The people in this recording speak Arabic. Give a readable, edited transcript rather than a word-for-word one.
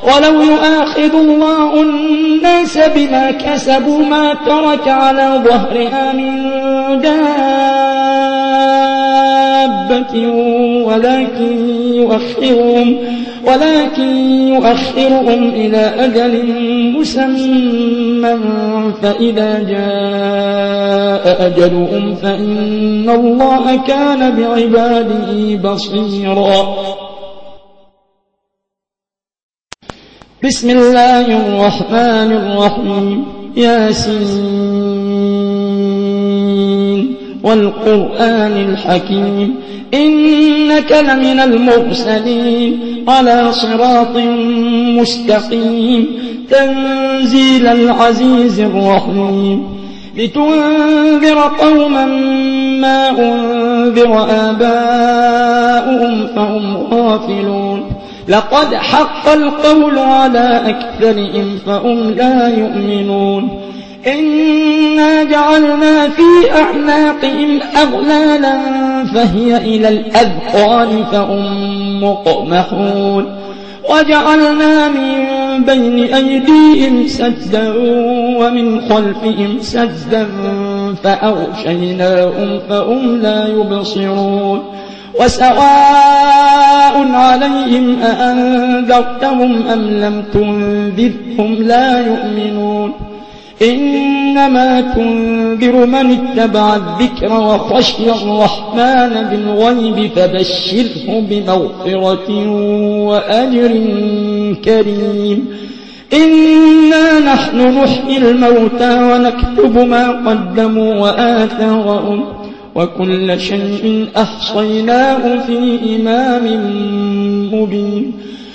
ولو يؤاخذ الله الناس بما كسبوا ما ترك على ظهرها من دابة ولكن يؤخرهم إلى أجل مسمى فإذا جاء أجلهم فإن الله كان بعباده بصيرا. بسم الله الرحمن الرحيم. ياسين والقرآن الحكيم إنك لمن المرسلين على صراط مستقيم تنزيل العزيز الرحيم لتنذر قوما ما أنذر آباؤهم فهم غافلون لقد حق القول على أكثرهم فهم لا يؤمنون إنا جعلنا في أعناقهم أغلالا فهي إلى الأذقان فهم مقمحون وجعلنا من بين أيديهم سدا ومن خلفهم سدا فأغشيناهم فهم لا يبصرون وسواء عليهم أأنذرتهم أم لم تنذرهم لا يؤمنون إنما تنذر من اتبع الذكر وخشي الرحمن بالغيب فبشره بمغفرة وأجر كريم. إنا نحن نحيي الموتى ونكتب ما قدموا وآثارهم وكل شيء أحصيناه في إمام مبين